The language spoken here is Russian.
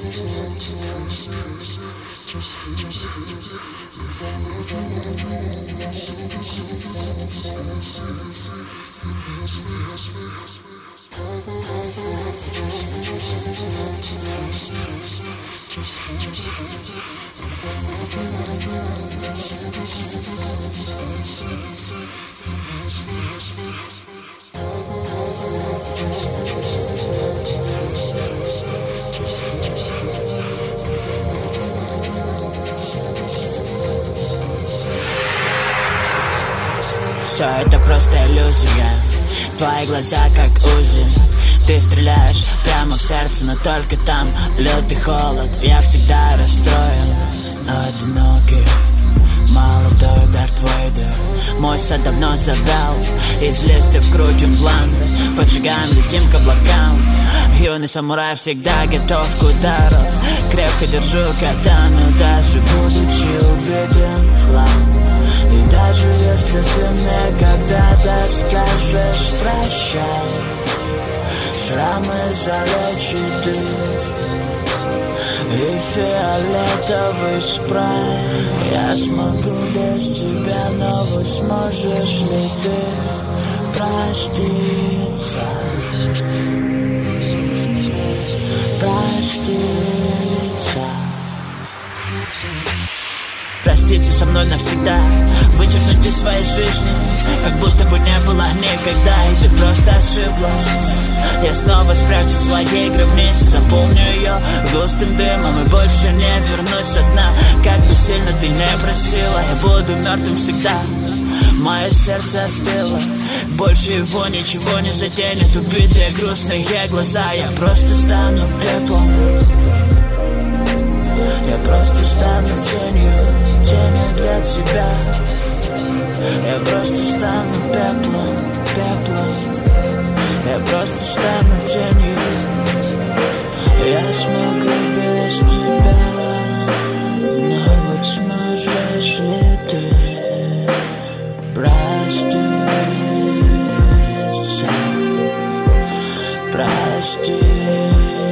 Все это просто иллюзия. Твои глаза как УЗИ. Ты стреляешь прямо в сердце, но только там лютый холод. Я всегда расстроен, но одинокий. Молодой Дарт Вейдер. Мой сад давно завял, из листьев крутим бланты. Поджигаем, летим к облакам. Юный самурай всегда готов к удару. Крепко держу катану, даже будучи убитым в хлам. И даже если ты мне когда-то скажешь прощай, шрамы залечит ты и фиолетовый спрей. Я смогу без тебя, но вот сможешь ли ты проститься? Проститься. Проститься со мной навсегда, вычеркнуть из своей жизни, как будто бы не было никогда, и ты просто ошиблась. Я снова спрячусь в своей гробнице, заполню ее густым дымом и больше не вернусь одна. Как бы сильно ты не просила, я буду мертвым всегда. Мое сердце остыло, больше его ничего не заденет. Убитые грустные глаза, я просто стану пеплом. Я просто стану тенью, тенью для тебя. Я просто стану пеплом, пеплом. Я просто стану тенью. Я смогу без тебя, но вот сможешь ли ты проститься, проститься?